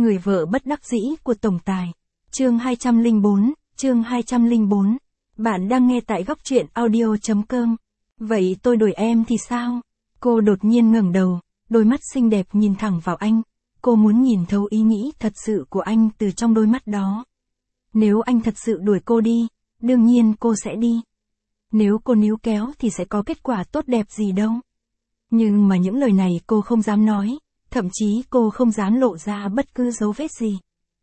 Người vợ bất đắc dĩ của tổng tài. Chương 204. Bạn đang nghe tại góc truyện audio.com. Vậy tôi đổi em thì sao? Cô đột nhiên ngẩng đầu, đôi mắt xinh đẹp nhìn thẳng vào anh. Cô muốn nhìn thấu ý nghĩ thật sự của anh từ trong đôi mắt đó. Nếu anh thật sự đuổi cô đi, đương nhiên cô sẽ đi. Nếu cô níu kéo thì sẽ có kết quả tốt đẹp gì đâu. Nhưng mà những lời này cô không dám nói, thậm chí cô không dám lộ ra bất cứ dấu vết gì.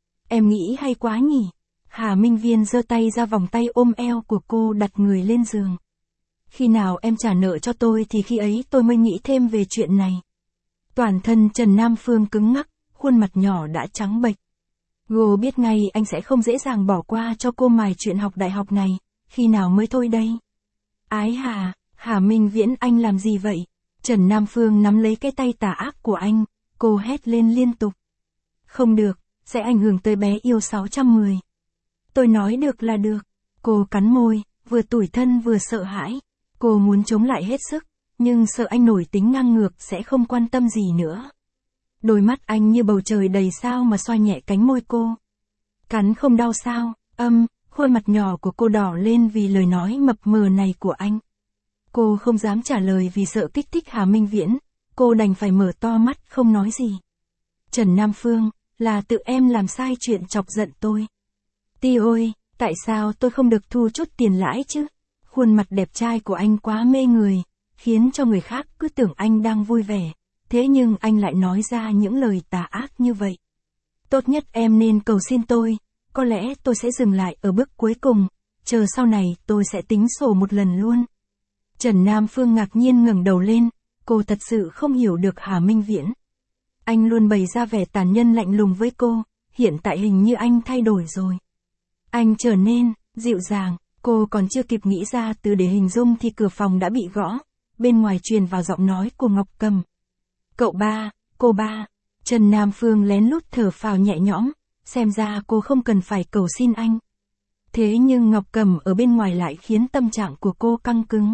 Em nghĩ hay quá nhỉ? Hà Minh Viên giơ tay ra vòng tay ôm eo của cô, đặt người lên giường. Khi nào em trả nợ cho tôi thì khi ấy tôi mới nghĩ thêm về chuyện này. Toàn thân Trần Nam Phương cứng ngắc, khuôn mặt nhỏ đã trắng bệch. Cô biết ngay anh sẽ không dễ dàng bỏ qua cho cô mài chuyện học đại học này, khi nào mới thôi đây? Ái Hà, Hà Minh Viễn, anh làm gì vậy? Trần Nam Phương nắm lấy cái tay tà ác của anh, cô hét lên liên tục. Không được, sẽ ảnh hưởng tới bé yêu 610. Tôi nói được là được. Cô cắn môi, vừa tủi thân vừa sợ hãi. Cô muốn chống lại hết sức, nhưng sợ anh nổi tính ngang ngược sẽ không quan tâm gì nữa. Đôi mắt anh như bầu trời đầy sao mà xoa nhẹ cánh môi cô. Cắn không đau sao? Khuôn mặt nhỏ của cô đỏ lên vì lời nói mập mờ này của anh. Cô không dám trả lời vì sợ kích thích Hà Minh Viễn, cô đành phải mở to mắt không nói gì. Trần Nam Phương, là tự em làm sai chuyện chọc giận tôi. Ti ơi, tại sao tôi không được thu chút tiền lãi chứ? Khuôn mặt đẹp trai của anh quá mê người, khiến cho người khác cứ tưởng anh đang vui vẻ, thế nhưng anh lại nói ra những lời tà ác như vậy. Tốt nhất em nên cầu xin tôi, có lẽ tôi sẽ dừng lại ở bước cuối cùng, chờ sau này tôi sẽ tính sổ một lần luôn. Trần Nam Phương ngạc nhiên ngẩng đầu lên, cô thật sự không hiểu được Hà Minh Viễn. Anh luôn bày ra vẻ tàn nhẫn lạnh lùng với cô, hiện tại hình như anh thay đổi rồi. Anh trở nên dịu dàng, cô còn chưa kịp nghĩ ra từ để hình dung thì cửa phòng đã bị gõ, bên ngoài truyền vào giọng nói của Ngọc Cầm. Cậu ba, cô ba. Trần Nam Phương lén lút thở phào nhẹ nhõm, xem ra cô không cần phải cầu xin anh. Thế nhưng Ngọc Cầm ở bên ngoài lại khiến tâm trạng của cô căng cứng.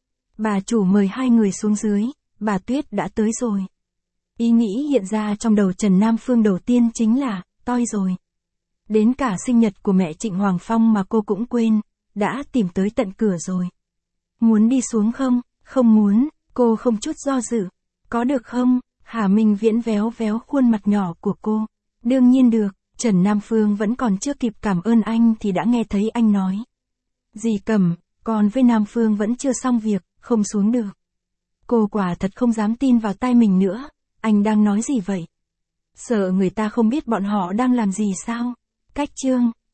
Bà chủ mời hai người xuống dưới, bà Tuyết đã tới rồi. Ý nghĩ hiện ra trong đầu Trần Nam Phương đầu tiên chính là, toi rồi. Đến cả sinh nhật của mẹ Trịnh Hoàng Phong mà cô cũng quên, đã tìm tới tận cửa rồi. Muốn đi xuống không? Không muốn, cô không chút do dự. Có được không? Hà Minh Viễn véo véo khuôn mặt nhỏ của cô. Đương nhiên được, Trần Nam Phương vẫn còn chưa kịp cảm ơn anh thì đã nghe thấy anh nói. Dì Cẩm, con với Nam Phương vẫn chưa xong việc, không xuống được. Cô quả thật không dám tin vào tai mình nữa, anh đang nói gì vậy? Sợ người ta không biết bọn họ đang làm gì sao? Cách chương